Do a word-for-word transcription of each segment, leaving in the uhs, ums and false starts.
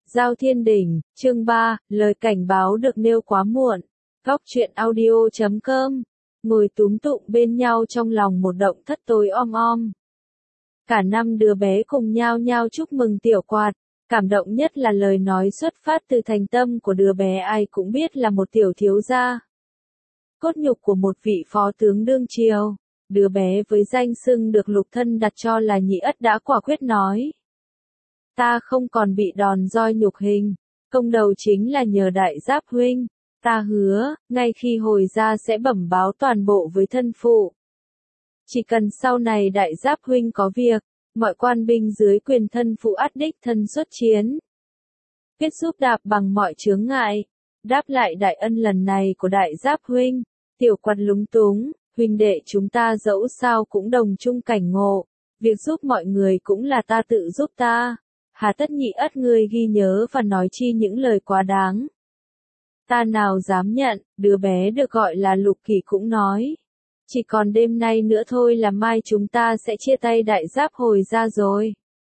Giao Thiên Đỉnh, chương ba, lời cảnh báo được nêu quá muộn. Góc truyện audio chấm com. Ngồi túm tụm bên nhau trong lòng một động thất tối om om. Cả năm đứa bé cùng nhau nhau chúc mừng Tiểu Quạt. Cảm động nhất là lời nói xuất phát từ thành tâm của đứa bé, ai cũng biết là một tiểu thiếu gia. Cốt nhục của một vị phó tướng đương triều. Đứa bé với danh xưng được Lục Thân đặt cho là Nhị Ất đã quả quyết nói. Ta không còn bị đòn roi nhục hình, công đầu chính là nhờ Đại Giáp huynh. Ta hứa, ngay khi hồi ra sẽ bẩm báo toàn bộ với thân phụ. Chỉ cần sau này Đại Giáp huynh có việc, mọi quan binh dưới quyền thân phụ ắt đích thân xuất chiến. Quyết giúp đạp bằng mọi chướng ngại. Đáp lại đại ân lần này của Đại Giáp huynh, Tiểu Quạt lúng túng, huynh đệ chúng ta dẫu sao cũng đồng chung cảnh ngộ, việc giúp mọi người cũng là ta tự giúp ta. Hà tất Nhị Ất ngươi ghi nhớ và nói chi những lời quá đáng. Ta nào dám nhận, đứa bé được gọi là Lục Kỳ cũng nói. Chỉ còn đêm nay nữa thôi là mai chúng ta sẽ chia tay Đại Giáp hồi ra rồi.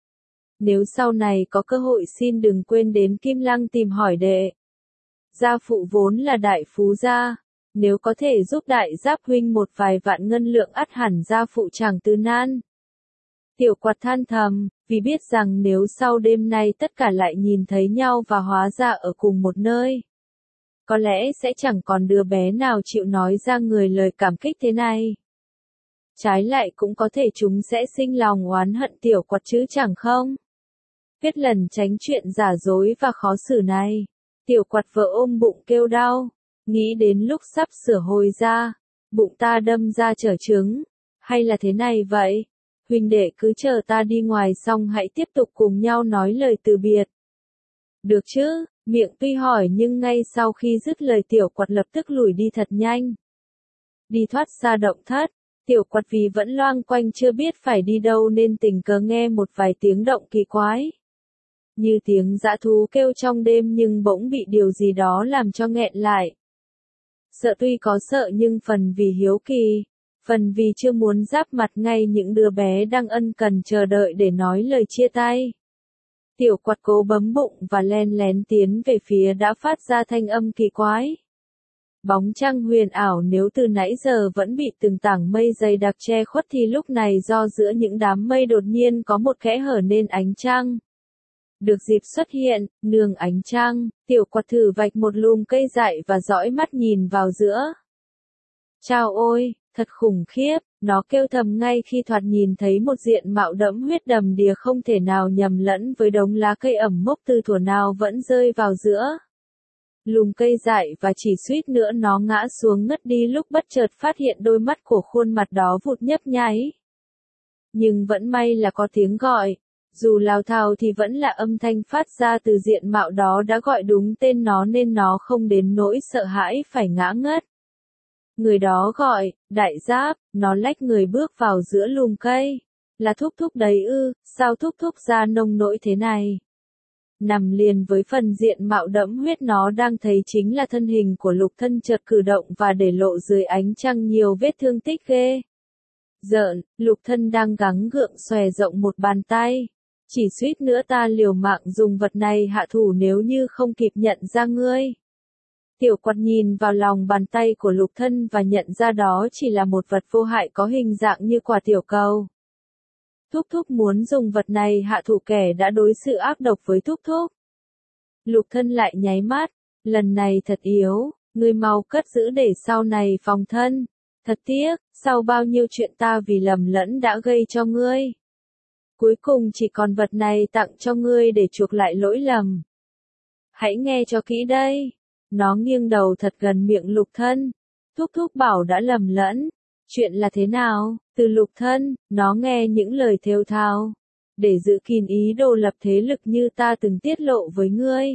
Nếu sau này có cơ hội xin đừng quên đến Kim Lăng tìm hỏi đệ. Gia phụ vốn là đại phú gia, nếu có thể giúp Đại Giáp huynh một vài vạn ngân lượng ắt hẳn gia phụ chẳng từ nan. Tiểu Quạt than thầm, vì biết rằng nếu sau đêm nay tất cả lại nhìn thấy nhau và hóa ra ở cùng một nơi, có lẽ sẽ chẳng còn đứa bé nào chịu nói ra người lời cảm kích thế này. Trái lại cũng có thể chúng sẽ sinh lòng oán hận Tiểu Quạt chứ chẳng không. Biết lần tránh chuyện giả dối và khó xử này, Tiểu Quạt vợ ôm bụng kêu đau, nghĩ đến lúc sắp sửa hồi ra, bụng ta đâm ra trở trứng, hay là thế này vậy? Huynh đệ cứ chờ ta đi ngoài xong hãy tiếp tục cùng nhau nói lời từ biệt. Được chứ, miệng tuy hỏi nhưng ngay sau khi dứt lời Tiểu Quạt lập tức lùi đi thật nhanh. Đi thoát xa động thất, Tiểu Quạt vì vẫn loang quanh chưa biết phải đi đâu nên tình cờ nghe một vài tiếng động kỳ quái. Như tiếng dã thú kêu trong đêm nhưng bỗng bị điều gì đó làm cho nghẹn lại. Sợ tuy có sợ nhưng phần vì hiếu kỳ. Phần vì chưa muốn giáp mặt ngay những đứa bé đang ân cần chờ đợi để nói lời chia tay. Tiểu Quạt cố bấm bụng và len lén tiến về phía đã phát ra thanh âm kỳ quái. Bóng trăng huyền ảo nếu từ nãy giờ vẫn bị từng tảng mây dày đặc che khuất thì lúc này do giữa những đám mây đột nhiên có một kẽ hở nên ánh trăng được dịp xuất hiện, nương ánh trăng, Tiểu Quạt thử vạch một lùm cây dại và dõi mắt nhìn vào giữa. Chao ôi! Thật khủng khiếp, nó kêu thầm ngay khi thoạt nhìn thấy một diện mạo đẫm huyết đầm đìa không thể nào nhầm lẫn với đống lá cây ẩm mốc từ thuở nào vẫn rơi vào giữa lùm cây dại và chỉ suýt nữa nó ngã xuống ngất đi lúc bất chợt phát hiện đôi mắt của khuôn mặt đó vụt nhấp nháy. Nhưng vẫn may là có tiếng gọi, dù lào thào thì vẫn là âm thanh phát ra từ diện mạo đó đã gọi đúng tên nó nên nó không đến nỗi sợ hãi phải ngã ngất. Người đó gọi, Đại Giáp, nó lách người bước vào giữa lùm cây. Là Thúc Thúc đấy ư, sao Thúc Thúc ra nông nỗi thế này? Nằm liền với phần diện mạo đẫm huyết nó đang thấy chính là thân hình của Lục Thân chợt cử động và để lộ dưới ánh trăng nhiều vết thương tích ghê. Giỡn, Lục Thân đang gắng gượng xòe rộng một bàn tay. Chỉ suýt nữa ta liều mạng dùng vật này hạ thủ nếu như không kịp nhận ra ngươi. Tiểu Quạt nhìn vào lòng bàn tay của Lục Thân và nhận ra đó chỉ là một vật vô hại có hình dạng như quả tiểu cầu. Thúc Thúc muốn dùng vật này hạ thủ kẻ đã đối xử ác độc với Thúc Thúc. Lục Thân lại nháy mắt, lần này thật yếu, ngươi mau cất giữ để sau này phòng thân. Thật tiếc, sau bao nhiêu chuyện ta vì lầm lẫn đã gây cho ngươi. Cuối cùng chỉ còn vật này tặng cho ngươi để chuộc lại lỗi lầm. Hãy nghe cho kỹ đây. Nó nghiêng đầu thật gần miệng Lục Thân. Thúc Thúc bảo đã lầm lẫn. Chuyện là thế nào? Từ Lục Thân, nó nghe những lời thều thào. Để giữ kín ý đồ lập thế lực như ta từng tiết lộ với ngươi.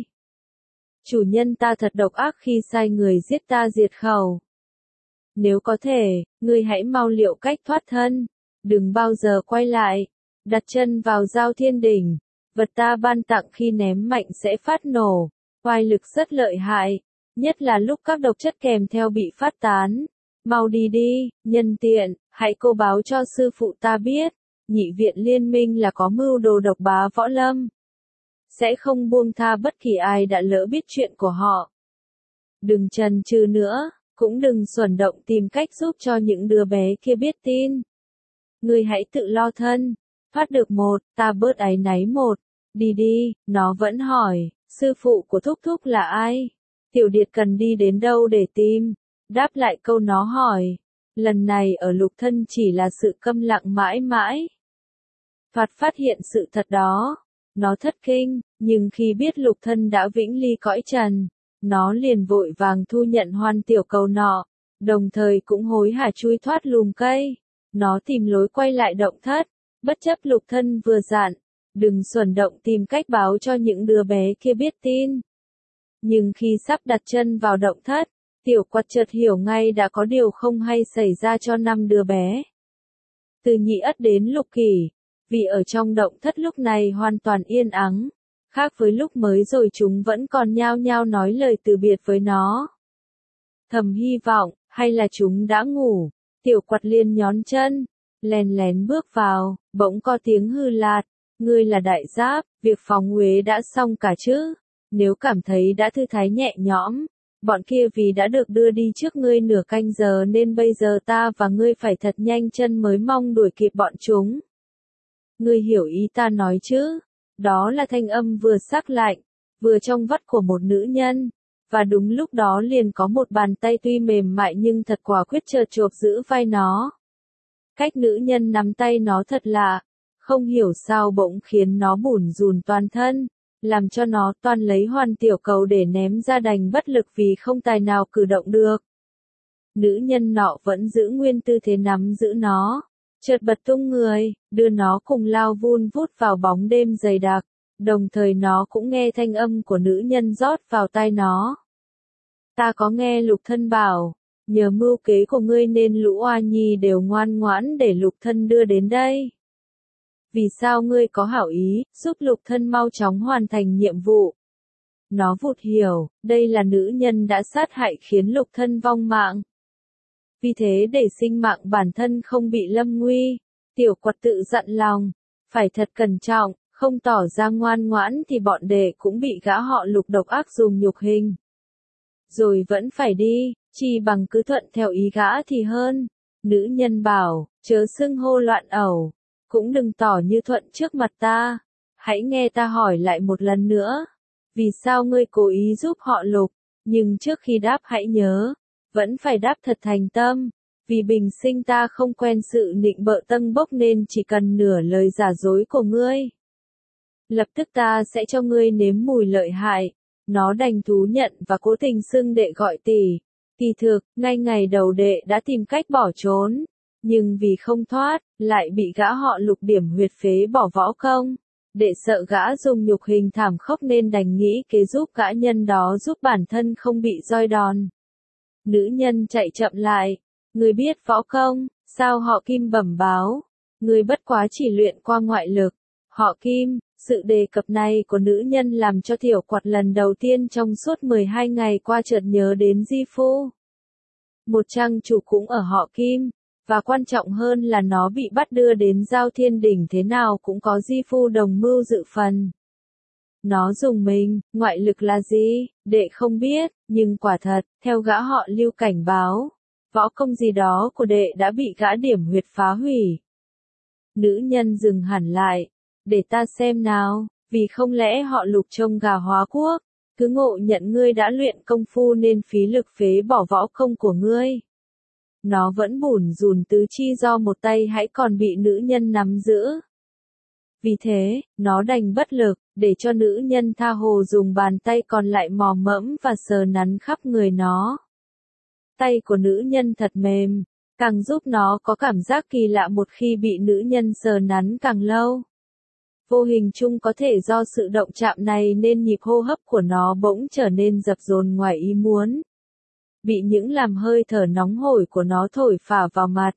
Chủ nhân ta thật độc ác khi sai người giết ta diệt khẩu. Nếu có thể, ngươi hãy mau liệu cách thoát thân. Đừng bao giờ quay lại. Đặt chân vào Giao Thiên Đỉnh. Vật ta ban tặng khi ném mạnh sẽ phát nổ. Oai lực rất lợi hại. Nhất là lúc các độc chất kèm theo bị phát tán. Mau đi đi, nhân tiện, hãy cô báo cho sư phụ ta biết. Nhị viện liên minh là có mưu đồ độc bá võ lâm. sẽ không buông tha bất kỳ ai đã lỡ biết chuyện của họ. Đừng chần chừ nữa, cũng đừng xuẩn động tìm cách giúp cho những đứa bé kia biết tin. Ngươi hãy tự lo thân, thoát được một, ta bớt áy náy một, đi đi, nó vẫn hỏi, sư phụ của Thúc Thúc là ai? Tiểu Điệt cần đi đến đâu để tìm? Đáp lại câu nó hỏi, lần này ở Lục Thân chỉ là sự câm lặng mãi mãi. Thoạt phát hiện sự thật đó, nó thất kinh, nhưng khi biết Lục Thân đã vĩnh ly cõi trần, nó liền vội vàng thu nhận Hoan tiểu cầu nọ, đồng thời cũng hối hả chui thoát lùm cây. Nó tìm lối quay lại động thất, bất chấp Lục Thân vừa dặn, đừng xuẩn động tìm cách báo cho những đứa bé kia biết tin. Nhưng khi sắp đặt chân vào động thất, Tiểu Quạt chợt hiểu ngay đã có điều không hay xảy ra cho năm đứa bé. Từ Nhị Ất đến Lục Kỷ, vì ở trong động thất lúc này hoàn toàn yên ắng, khác với lúc mới rồi chúng vẫn còn nhao nhao nói lời từ biệt với nó. Thầm hy vọng, hay là chúng đã ngủ. Tiểu Quạt liền nhón chân, lén lén bước vào, bỗng có tiếng hư lạt, ngươi là Đại Giáp, việc phóng uế đã xong cả chứ? Nếu cảm thấy đã thư thái nhẹ nhõm, bọn kia vì đã được đưa đi trước ngươi nửa canh giờ nên bây giờ ta và ngươi phải thật nhanh chân mới mong đuổi kịp bọn chúng. Ngươi hiểu ý ta nói chứ? Đó là thanh âm vừa sắc lạnh, vừa trong vắt của một nữ nhân. Và đúng lúc đó liền có một bàn tay tuy mềm mại nhưng thật quả quyết chợt chộp giữ vai nó. Cách nữ nhân nắm tay nó thật lạ, không hiểu sao bỗng khiến nó bủn rủn toàn thân, làm cho nó toan lấy Hoan tiểu cầu để ném ra đành bất lực vì không tài nào cử động được. Nữ nhân nọ vẫn giữ nguyên tư thế nắm giữ nó, chợt bật tung người, đưa nó cùng lao vun vút vào bóng đêm dày đặc. Đồng thời nó cũng nghe thanh âm của nữ nhân rót vào tai nó. Ta có nghe Lục Thân bảo, nhờ mưu kế của ngươi nên lũ oa nhi đều ngoan ngoãn để Lục Thân đưa đến đây. Vì sao ngươi có hảo ý, giúp Lục Thân mau chóng hoàn thành nhiệm vụ? Nó vụt hiểu, đây là nữ nhân đã sát hại khiến Lục Thân vong mạng. Vì thế để sinh mạng bản thân không bị lâm nguy, Tiểu Quạt tự dặn lòng, phải thật cẩn trọng. Không tỏ ra ngoan ngoãn thì bọn đệ cũng bị gã họ Lục độc ác dùng nhục hình. Rồi vẫn phải đi, chỉ bằng cứ thuận theo ý gã thì hơn. Nữ nhân bảo, chớ xưng hô loạn ẩu, cũng đừng tỏ như thuận trước mặt ta. Hãy nghe ta hỏi lại một lần nữa. Vì sao ngươi cố ý giúp họ Lục, nhưng trước khi đáp hãy nhớ, vẫn phải đáp thật thành tâm. Vì bình sinh ta không quen sự nịnh bợ tâng bốc nên chỉ cần nửa lời giả dối của ngươi. Lập tức ta sẽ cho ngươi nếm mùi lợi hại. Nó đành thú nhận và cố tình xưng đệ gọi tỷ. Kỳ thực, ngay ngày đầu đệ đã tìm cách bỏ trốn. Nhưng vì không thoát, lại bị gã họ Lục điểm huyệt phế bỏ võ công. Đệ sợ gã dùng nhục hình thảm khốc nên đành nghĩ kế giúp gã nhân đó giúp bản thân không bị roi đòn. Nữ nhân chạy chậm lại. Ngươi biết võ công, sao họ Kim bẩm báo. Ngươi bất quá chỉ luyện qua ngoại lực. Họ Kim. Sự đề cập này của nữ nhân làm cho Tiểu Quạt lần đầu tiên trong suốt mười hai ngày qua chợt nhớ đến Di Phu. Một trang chủ cũng ở họ Kim, và quan trọng hơn là nó bị bắt đưa đến Giao Thiên Đỉnh thế nào cũng có Di Phu đồng mưu dự phần. Nó dùng mình, ngoại lực là gì, đệ không biết, nhưng quả thật, theo gã họ Lưu cảnh báo, võ công gì đó của đệ đã bị gã điểm huyệt phá hủy. Nữ nhân dừng hẳn lại. Để ta xem nào, vì không lẽ họ Lục trông gà hóa quốc, cứ ngộ nhận ngươi đã luyện công phu nên phí lực phế bỏ võ công của ngươi. Nó vẫn bủn rủn tứ chi do một tay hãy còn bị nữ nhân nắm giữ. Vì thế, nó đành bất lực, để cho nữ nhân tha hồ dùng bàn tay còn lại mò mẫm và sờ nắn khắp người nó. Tay của nữ nhân thật mềm, càng giúp nó có cảm giác kỳ lạ một khi bị nữ nhân sờ nắn càng lâu. Vô hình chung có thể do sự động chạm này nên nhịp hô hấp của nó bỗng trở nên dập dồn ngoài ý muốn. Bị những làn hơi thở nóng hổi của nó thổi phả vào mặt.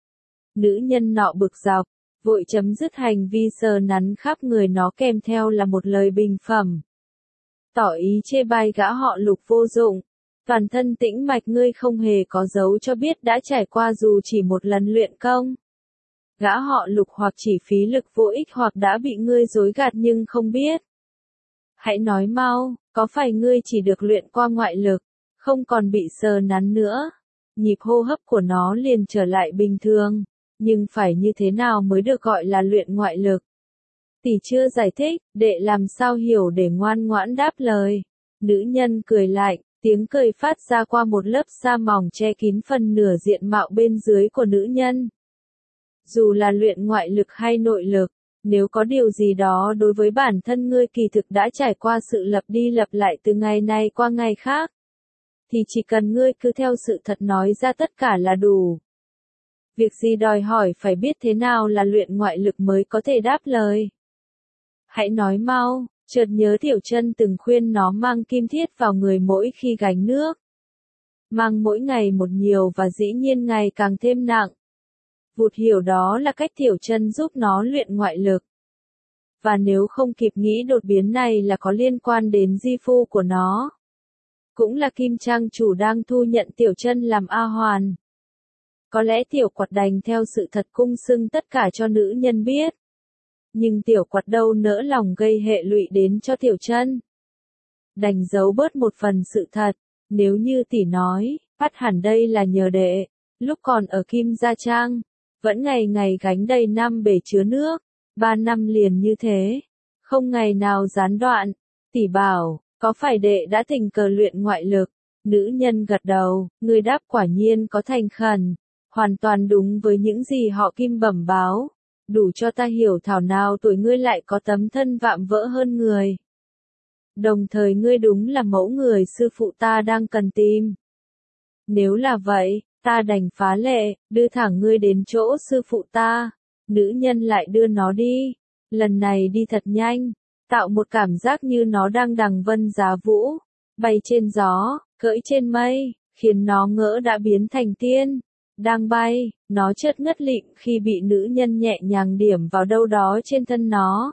Nữ nhân nọ bực dọc, vội chấm dứt hành vi sờ nắn khắp người nó kèm theo là một lời bình phẩm. Tỏ ý chê bai gã họ Lục vô dụng. Toàn thân tĩnh mạch ngươi không hề có dấu cho biết đã trải qua dù chỉ một lần luyện công. Gã họ Lục hoặc chỉ phí lực vô ích hoặc đã bị ngươi dối gạt nhưng không biết. Hãy nói mau, có phải ngươi chỉ được luyện qua ngoại lực, không còn bị sờ nắn nữa? Nhịp hô hấp của nó liền trở lại bình thường, nhưng phải như thế nào mới được gọi là luyện ngoại lực? Tỷ chưa giải thích, đệ làm sao hiểu để ngoan ngoãn đáp lời. Nữ nhân cười lạnh, tiếng cười phát ra qua một lớp da mỏng che kín phần nửa diện mạo bên dưới của nữ nhân. Dù là luyện ngoại lực hay nội lực, nếu có điều gì đó đối với bản thân ngươi kỳ thực đã trải qua sự lặp đi lặp lại từ ngày này qua ngày khác, thì chỉ cần ngươi cứ theo sự thật nói ra tất cả là đủ. Việc gì đòi hỏi phải biết thế nào là luyện ngoại lực mới có thể đáp lời. Hãy nói mau, chợt nhớ Tiểu Chân từng khuyên nó mang kim thiết vào người mỗi khi gánh nước. Mang mỗi ngày một nhiều và dĩ nhiên ngày càng thêm nặng. Vụt hiểu đó là cách Tiểu Chân giúp nó luyện ngoại lực. Và nếu không kịp nghĩ đột biến này là có liên quan đến di phu của nó. Cũng là Kim Trang chủ đang thu nhận Tiểu Chân làm A Hoàn. Có lẽ Tiểu Quạt đành theo sự thật cung xưng tất cả cho nữ nhân biết. Nhưng Tiểu Quạt đâu nỡ lòng gây hệ lụy đến cho Tiểu Chân. Đành giấu bớt một phần sự thật, nếu như tỷ nói, bắt hẳn đây là nhờ đệ, lúc còn ở Kim Gia Trang, vẫn ngày ngày gánh đầy năm bể chứa nước, ba năm liền như thế, không ngày nào gián đoạn. Tỷ bảo, có phải đệ đã tình cờ luyện ngoại lực? Nữ nhân gật đầu, người đáp quả nhiên có thành khẩn, hoàn toàn đúng với những gì họ Kim bẩm báo, đủ cho ta hiểu thảo nào tuổi ngươi lại có tấm thân vạm vỡ hơn người. Đồng thời ngươi đúng là mẫu người sư phụ ta đang cần tìm. Nếu là vậy, ta đành phá lệ, đưa thẳng ngươi đến chỗ sư phụ ta. Nữ nhân lại đưa nó đi, lần này đi thật nhanh, tạo một cảm giác như nó đang đằng vân giá vũ, bay trên gió, cưỡi trên mây, khiến nó ngỡ đã biến thành tiên. Đang bay, nó chợt ngất lịm khi bị nữ nhân nhẹ nhàng điểm vào đâu đó trên thân nó.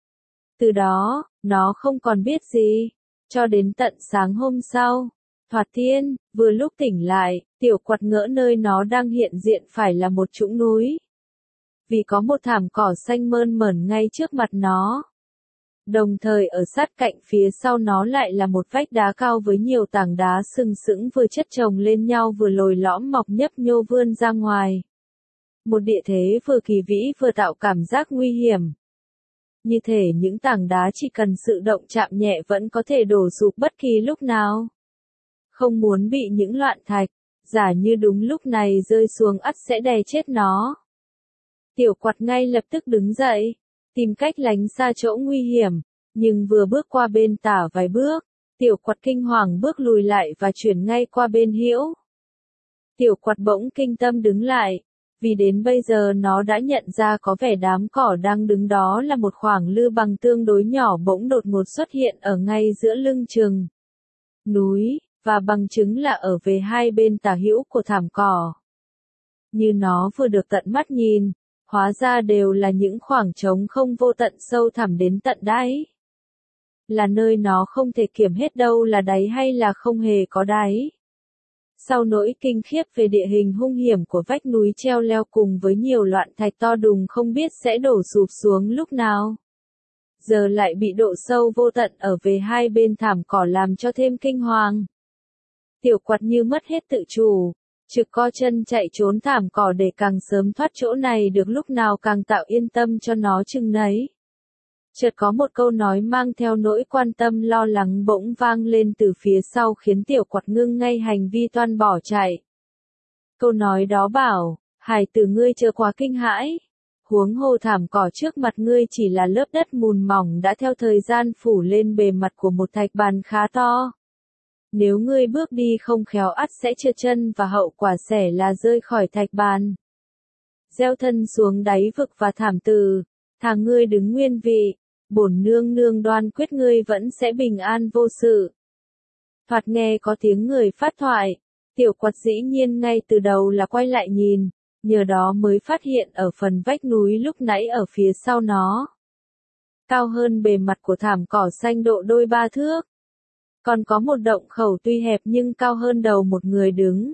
Từ đó, nó không còn biết gì, cho đến tận sáng hôm sau. Thoạt tiên, vừa lúc tỉnh lại, Tiểu Quạt ngỡ nơi nó đang hiện diện phải là một trũng núi. Vì có một thảm cỏ xanh mơn mởn ngay trước mặt nó. Đồng thời ở sát cạnh phía sau nó lại là một vách đá cao với nhiều tảng đá sừng sững vừa chất chồng lên nhau vừa lồi lõm mọc nhấp nhô vươn ra ngoài. Một địa thế vừa kỳ vĩ vừa tạo cảm giác nguy hiểm. Như thể những tảng đá chỉ cần sự động chạm nhẹ vẫn có thể đổ sụp bất kỳ lúc nào. Không muốn bị những loạn thạch, giả như đúng lúc này rơi xuống ắt sẽ đè chết nó. Tiểu Quạt ngay lập tức đứng dậy, tìm cách lánh xa chỗ nguy hiểm, nhưng vừa bước qua bên tả vài bước, Tiểu Quạt kinh hoàng bước lùi lại và chuyển ngay qua bên hữu. Tiểu Quạt bỗng kinh tâm đứng lại, vì đến bây giờ nó đã nhận ra có vẻ đám cỏ đang đứng đó là một khoảng lư bằng tương đối nhỏ bỗng đột ngột xuất hiện ở ngay giữa lưng chừng núi, và bằng chứng là ở về hai bên tả hữu của thảm cỏ. Như nó vừa được tận mắt nhìn, hóa ra đều là những khoảng trống không vô tận sâu thẳm đến tận đáy. Là nơi nó không thể kiểm hết đâu là đáy hay là không hề có đáy. Sau nỗi kinh khiếp về địa hình hung hiểm của vách núi treo leo cùng với nhiều loạn thạch to đùng không biết sẽ đổ sụp xuống lúc nào. Giờ lại bị độ sâu vô tận ở về hai bên thảm cỏ làm cho thêm kinh hoàng. Tiểu Quạt như mất hết tự chủ, trực co chân chạy trốn thảm cỏ để càng sớm thoát chỗ này được lúc nào càng tạo yên tâm cho nó chừng nấy. Chợt có một câu nói mang theo nỗi quan tâm lo lắng bỗng vang lên từ phía sau khiến Tiểu Quạt ngưng ngay hành vi toan bỏ chạy. Câu nói đó bảo, hài tử ngươi chớ quá kinh hãi. Huống hồ thảm cỏ trước mặt ngươi chỉ là lớp đất mùn mỏng đã theo thời gian phủ lên bề mặt của một thạch bàn khá to. Nếu ngươi bước đi không khéo ắt sẽ trượt chân và hậu quả sẽ là rơi khỏi thạch bàn. Gieo thân xuống đáy vực và thảm từ, thà ngươi đứng nguyên vị, bổn nương nương đoan quyết ngươi vẫn sẽ bình an vô sự. Thoạt nghe có tiếng người phát thoại, Tiểu Quạt dĩ nhiên ngay từ đầu là quay lại nhìn, nhờ đó mới phát hiện ở phần vách núi lúc nãy ở phía sau nó. Cao hơn bề mặt của thảm cỏ xanh độ đôi ba thước. Còn có một động khẩu tuy hẹp nhưng cao hơn đầu một người đứng.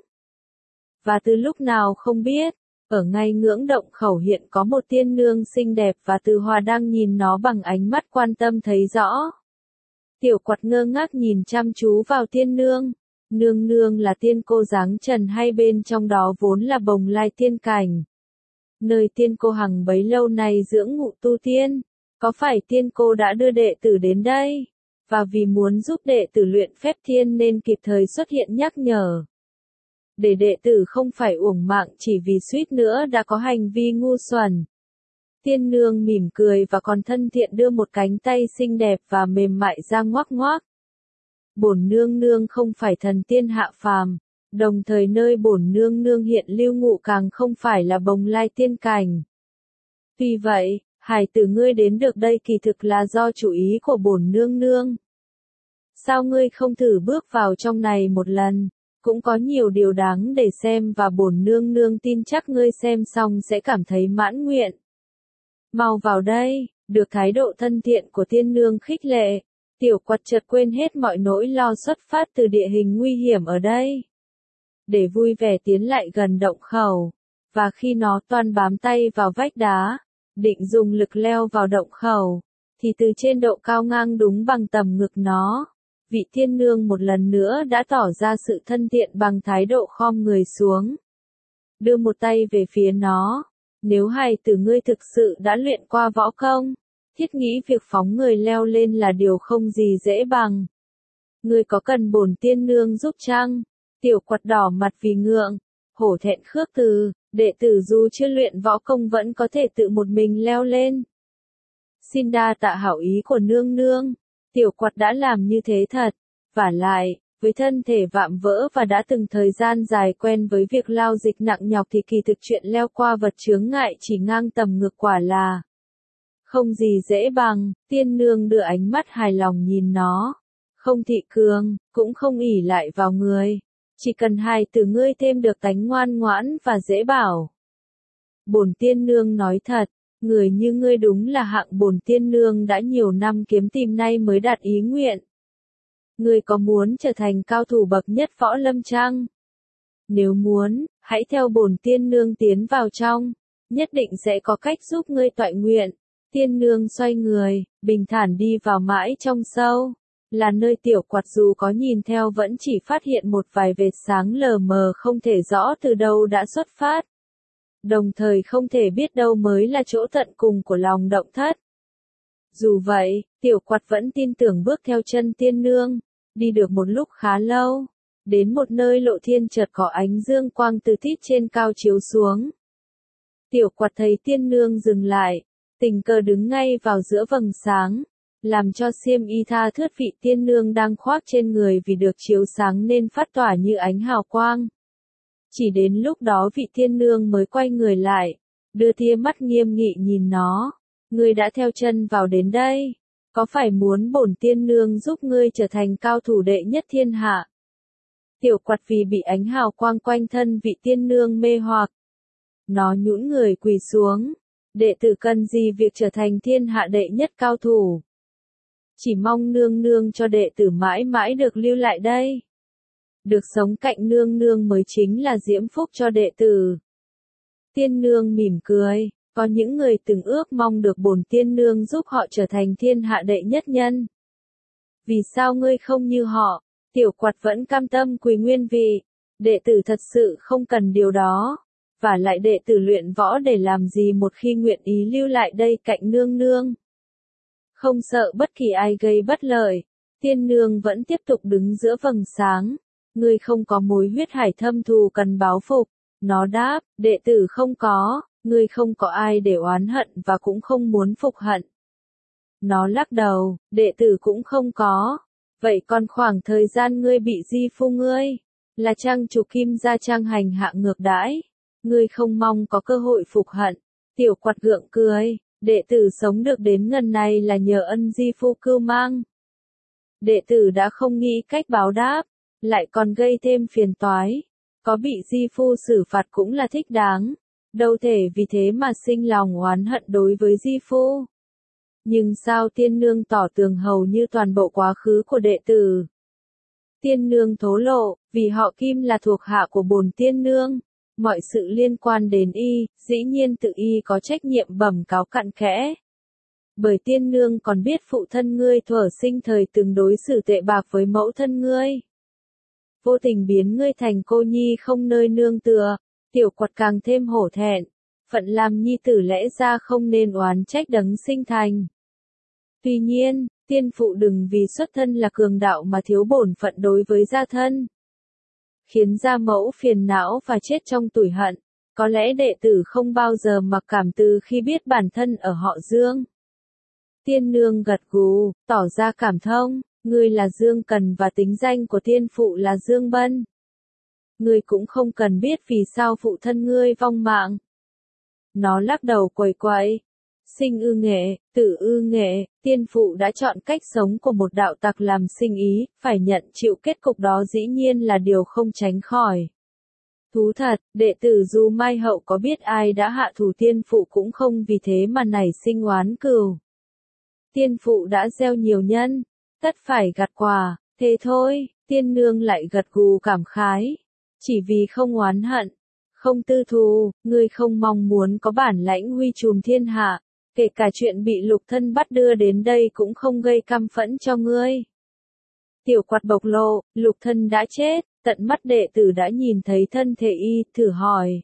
Và từ lúc nào không biết, ở ngay ngưỡng động khẩu hiện có một tiên nương xinh đẹp và Từ Hòa đang nhìn nó bằng ánh mắt quan tâm thấy rõ. Tiểu Quạt ngơ ngác nhìn chăm chú vào tiên nương. Nương nương là tiên cô dáng trần hay bên trong đó vốn là bồng lai tiên cảnh? Nơi tiên cô hằng bấy lâu nay dưỡng ngụ tu tiên, có phải tiên cô đã đưa đệ tử đến đây? Và vì muốn giúp đệ tử luyện phép thiên nên kịp thời xuất hiện nhắc nhở. Để đệ tử không phải uổng mạng chỉ vì suýt nữa đã có hành vi ngu xuẩn. Tiên nương mỉm cười và còn thân thiện đưa một cánh tay xinh đẹp và mềm mại ra ngoác ngoác. Bổn nương nương không phải thần tiên hạ phàm, đồng thời nơi bổn nương nương hiện lưu ngụ càng không phải là bồng lai tiên cảnh. Tuy vậy, hải tử ngươi đến được đây kỳ thực là do chủ ý của bổn nương nương. Sao ngươi không thử bước vào trong này một lần, cũng có nhiều điều đáng để xem và bổn nương nương tin chắc ngươi xem xong sẽ cảm thấy mãn nguyện. Mau vào đây, được thái độ thân thiện của tiên nương khích lệ, Tiểu Quạt chợt quên hết mọi nỗi lo xuất phát từ địa hình nguy hiểm ở đây. Để vui vẻ tiến lại gần động khẩu, và khi nó toan bám tay vào vách đá, định dùng lực leo vào động khẩu, thì từ trên độ cao ngang đúng bằng tầm ngực nó, vị tiên nương một lần nữa đã tỏ ra sự thân thiện bằng thái độ khom người xuống. Đưa một tay về phía nó, nếu hài tử ngươi thực sự đã luyện qua võ công, thiết nghĩ việc phóng người leo lên là điều không gì dễ bằng. Ngươi có cần bổn tiên nương giúp chăng? Tiểu Quạt đỏ mặt vì ngượng, hổ thẹn khước từ, đệ tử dù chưa luyện võ công vẫn có thể tự một mình leo lên. Xin đa tạ hảo ý của nương nương, Tiểu Quạt đã làm như thế thật, vả lại, với thân thể vạm vỡ và đã từng thời gian dài quen với việc lao dịch nặng nhọc thì kỳ thực chuyện leo qua vật chướng ngại chỉ ngang tầm ngực quả là không gì dễ bằng. Tiên nương đưa ánh mắt hài lòng nhìn nó, không thị cường, cũng không ỷ lại vào người, chỉ cần hài tử ngươi thêm được tánh ngoan ngoãn và dễ bảo. Bổn tiên nương nói thật, người như ngươi đúng là hạng bổn tiên nương đã nhiều năm kiếm tìm nay mới đạt ý nguyện. Ngươi có muốn trở thành cao thủ bậc nhất võ lâm chăng? Nếu muốn, hãy theo bổn tiên nương tiến vào trong, nhất định sẽ có cách giúp ngươi toại nguyện. Tiên nương xoay người, bình thản đi vào mãi trong sâu, là nơi Tiểu Quạt dù có nhìn theo vẫn chỉ phát hiện một vài vệt sáng lờ mờ không thể rõ từ đâu đã xuất phát. Đồng thời không thể biết đâu mới là chỗ tận cùng của lòng động thất. Dù vậy, Tiểu Quạt vẫn tin tưởng bước theo chân tiên nương, đi được một lúc khá lâu, đến một nơi lộ thiên chợt có ánh dương quang từ tít trên cao chiếu xuống. Tiểu Quạt thấy tiên nương dừng lại, tình cờ đứng ngay vào giữa vầng sáng, làm cho xiêm y tha thướt vị tiên nương đang khoác trên người vì được chiếu sáng nên phát tỏa như ánh hào quang. Chỉ đến lúc đó vị tiên nương mới quay người lại, đưa tia mắt nghiêm nghị nhìn nó. Ngươi đã theo chân vào đến đây, có phải muốn bổn tiên nương giúp ngươi trở thành cao thủ đệ nhất thiên hạ? Tiểu Quạt vì bị ánh hào quang quanh thân vị tiên nương mê hoặc, nó nhũn người quỳ xuống. Đệ tử cần gì việc trở thành thiên hạ đệ nhất cao thủ? Chỉ mong nương nương cho đệ tử mãi mãi được lưu lại đây. Được sống cạnh nương nương mới chính là diễm phúc cho đệ tử. Tiên nương mỉm cười, có những người từng ước mong được bổn tiên nương giúp họ trở thành thiên hạ đệ nhất nhân. Vì sao ngươi không như họ? Tiểu Quạt vẫn cam tâm quỳ nguyên vị. Đệ tử thật sự không cần điều đó. Và lại đệ tử luyện võ để làm gì một khi nguyện ý lưu lại đây cạnh nương nương. Không sợ bất kỳ ai gây bất lợi, tiên nương vẫn tiếp tục đứng giữa vầng sáng. Ngươi không có mối huyết hải thâm thù cần báo phục. Nó đáp, đệ tử không có, ngươi không có ai để oán hận và cũng không muốn phục hận. Nó lắc đầu, đệ tử cũng không có. Vậy còn khoảng thời gian ngươi bị di phu ngươi, là trang chủ Kim gia trang hành hạ ngược đãi. Ngươi không mong có cơ hội phục hận. Tiểu Quạt gượng cười, đệ tử sống được đến ngần này là nhờ ân di phu cưu mang. Đệ tử đã không nghĩ cách báo đáp, lại còn gây thêm phiền toái. Có bị di phu xử phạt cũng là thích đáng, đâu thể vì thế mà sinh lòng oán hận đối với di phu. Nhưng sao tiên nương tỏ tường hầu như toàn bộ quá khứ của đệ tử? Tiên nương thố lộ, vì họ Kim là thuộc hạ của bổn tiên nương. Mọi sự liên quan đến y, dĩ nhiên tự y có trách nhiệm bẩm cáo cặn kẽ. Bởi tiên nương còn biết phụ thân ngươi thuở sinh thời từng đối xử tệ bạc với mẫu thân ngươi. Vô tình biến ngươi thành cô nhi không nơi nương tựa, tiểu quạt càng thêm hổ thẹn. Phận làm nhi tử lẽ ra không nên oán trách đấng sinh thành. Tuy nhiên, tiên phụ đừng vì xuất thân là cường đạo mà thiếu bổn phận đối với gia thân. Khiến gia mẫu phiền não và chết trong tủi hận. Có lẽ đệ tử không bao giờ mặc cảm từ khi biết bản thân ở họ Dương. Tiên nương gật gù, tỏ ra cảm thông, ngươi là Dương Cần và tính danh của tiên phụ là Dương Bân. Ngươi cũng không cần biết vì sao phụ thân ngươi vong mạng. Nó lắc đầu quẩy quẩy. Sinh ư nghệ, tử ư nghệ, tiên phụ đã chọn cách sống của một đạo tặc làm sinh ý, phải nhận chịu kết cục đó dĩ nhiên là điều không tránh khỏi. Thú thật, đệ tử dù Mai Hậu có biết ai đã hạ thủ tiên phụ cũng không vì thế mà nảy sinh oán cừu. Tiên phụ đã gieo nhiều nhân, tất phải gặt quả, thế thôi, tiên nương lại gật gù cảm khái. Chỉ vì không oán hận, không tư thù, ngươi không mong muốn có bản lãnh huy trùm thiên hạ, kể cả chuyện bị lục thân bắt đưa đến đây cũng không gây căm phẫn cho ngươi. Tiểu quạt bộc lộ, lục thân đã chết, tận mắt đệ tử đã nhìn thấy thân thể y, thử hỏi.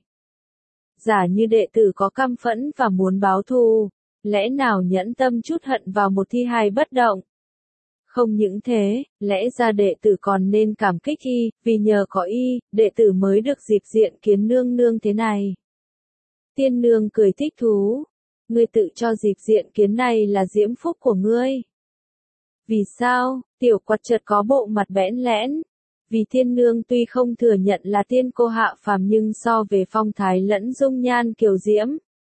Giả như đệ tử có căm phẫn và muốn báo thù, lẽ nào nhẫn tâm chút hận vào một thi hài bất động? Không những thế, lẽ ra đệ tử còn nên cảm kích y, vì nhờ có y, đệ tử mới được dịp diện kiến nương nương thế này. Tiên nương cười thích thú. Ngươi tự cho dịp diện kiến này là diễm phúc của ngươi. Vì sao? Tiểu quạt chợt có bộ mặt bẽn lẽn. Vì tiên nương tuy không thừa nhận là tiên cô hạ phàm nhưng so về phong thái lẫn dung nhan kiều diễm.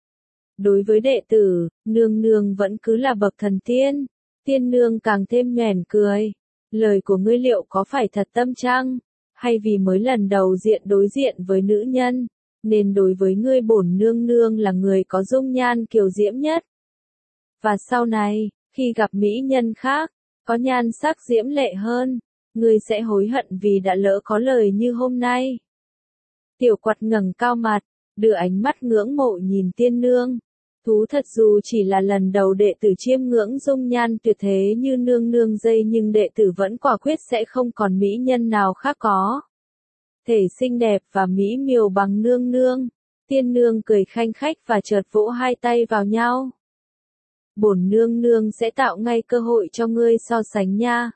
Đối với đệ tử, nương nương vẫn cứ là bậc thần tiên. Tiên nương càng thêm nhoẻn cười. Lời của ngươi liệu có phải thật tâm chăng? Hay vì mới lần đầu diện đối diện với nữ nhân, nên đối với ngươi bổn nương nương là người có dung nhan kiều diễm nhất. Và sau này, khi gặp mỹ nhân khác, có nhan sắc diễm lệ hơn, ngươi sẽ hối hận vì đã lỡ có lời như hôm nay. Tiểu quạt ngẩng cao mặt, đưa ánh mắt ngưỡng mộ nhìn tiên nương. Thú thật dù chỉ là lần đầu đệ tử chiêm ngưỡng dung nhan tuyệt thế như nương nương dây nhưng đệ tử vẫn quả quyết sẽ không còn mỹ nhân nào khác có thể xinh đẹp và mỹ miều bằng nương nương. Tiên nương cười khanh khách và chợt vỗ hai tay vào nhau. Bổn nương nương sẽ tạo ngay cơ hội cho ngươi so sánh nha.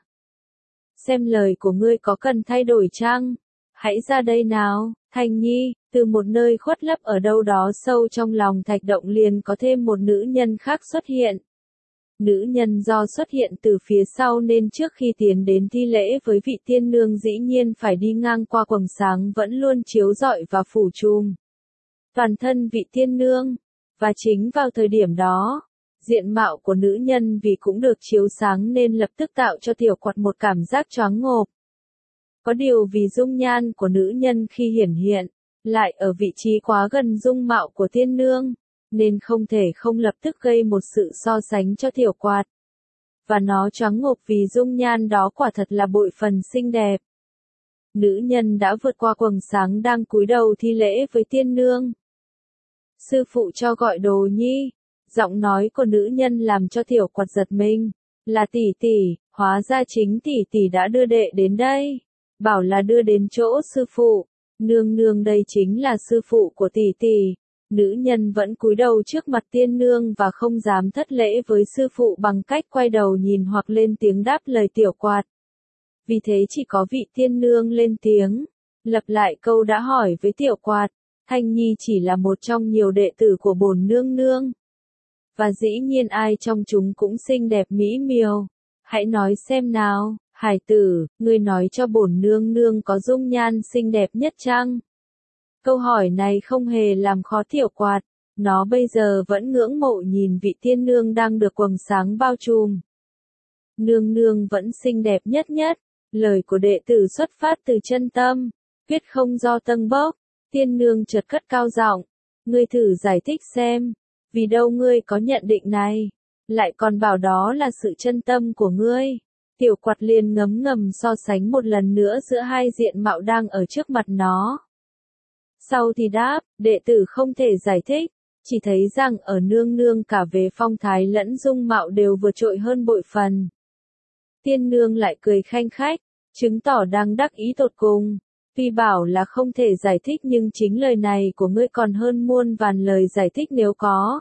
Xem lời của ngươi có cần thay đổi chăng? Hãy ra đây nào, Thành Nhi. Từ một nơi khuất lấp ở đâu đó sâu trong lòng thạch động liền có thêm một nữ nhân khác xuất hiện. Nữ nhân do xuất hiện từ phía sau nên trước khi tiến đến thi lễ với vị tiên nương dĩ nhiên phải đi ngang qua quầng sáng vẫn luôn chiếu rọi và phủ trùm toàn thân vị tiên nương. Và chính vào thời điểm đó, diện mạo của nữ nhân vì cũng được chiếu sáng nên lập tức tạo cho tiểu quạt một cảm giác choáng ngộp. Có điều vì dung nhan của nữ nhân khi hiển hiện, lại ở vị trí quá gần dung mạo của tiên nương, nên không thể không lập tức gây một sự so sánh cho tiểu quạt. Và nó choáng ngộp vì dung nhan đó quả thật là bội phần xinh đẹp. Nữ nhân đã vượt qua quầng sáng đang cúi đầu thi lễ với tiên nương. Sư phụ cho gọi đồ nhi. Giọng nói của nữ nhân làm cho tiểu quạt giật mình. Là tỷ tỷ, hóa ra chính tỷ tỷ đã đưa đệ đến đây. Bảo là đưa đến chỗ sư phụ. Nương nương đây chính là sư phụ của tỷ tỷ. Nữ nhân vẫn cúi đầu trước mặt tiên nương và không dám thất lễ với sư phụ bằng cách quay đầu nhìn hoặc lên tiếng đáp lời tiểu quạt. Vì thế chỉ có vị tiên nương lên tiếng, lặp lại câu đã hỏi với tiểu quạt. Thanh Nhi chỉ là một trong nhiều đệ tử của bổn nương nương. Và dĩ nhiên ai trong chúng cũng xinh đẹp mỹ miều. Hãy nói xem nào, hải tử, ngươi nói cho bổn nương nương có dung nhan xinh đẹp nhất chăng? Câu hỏi này không hề làm khó tiểu quạt. Nó bây giờ vẫn ngưỡng mộ nhìn vị tiên nương đang được quầng sáng bao trùm. Nương nương vẫn xinh đẹp nhất nhất. Lời của đệ tử xuất phát từ chân tâm, quyết không do tâng bốc. Tiên nương chợt cất cao giọng. Ngươi thử giải thích xem. Vì đâu ngươi có nhận định này? Lại còn bảo đó là sự chân tâm của ngươi. Tiểu quạt liền ngấm ngầm so sánh một lần nữa giữa hai diện mạo đang ở trước mặt nó. Sau thì đáp, đệ tử không thể giải thích. chỉ thấy rằng ở nương nương cả về phong thái lẫn dung mạo đều vượt trội hơn bội phần. Tiên nương lại cười khanh khách, chứng tỏ đang đắc ý tột cùng. Tuy bảo là không thể giải thích nhưng chính lời này của ngươi còn hơn muôn vàn lời giải thích nếu có.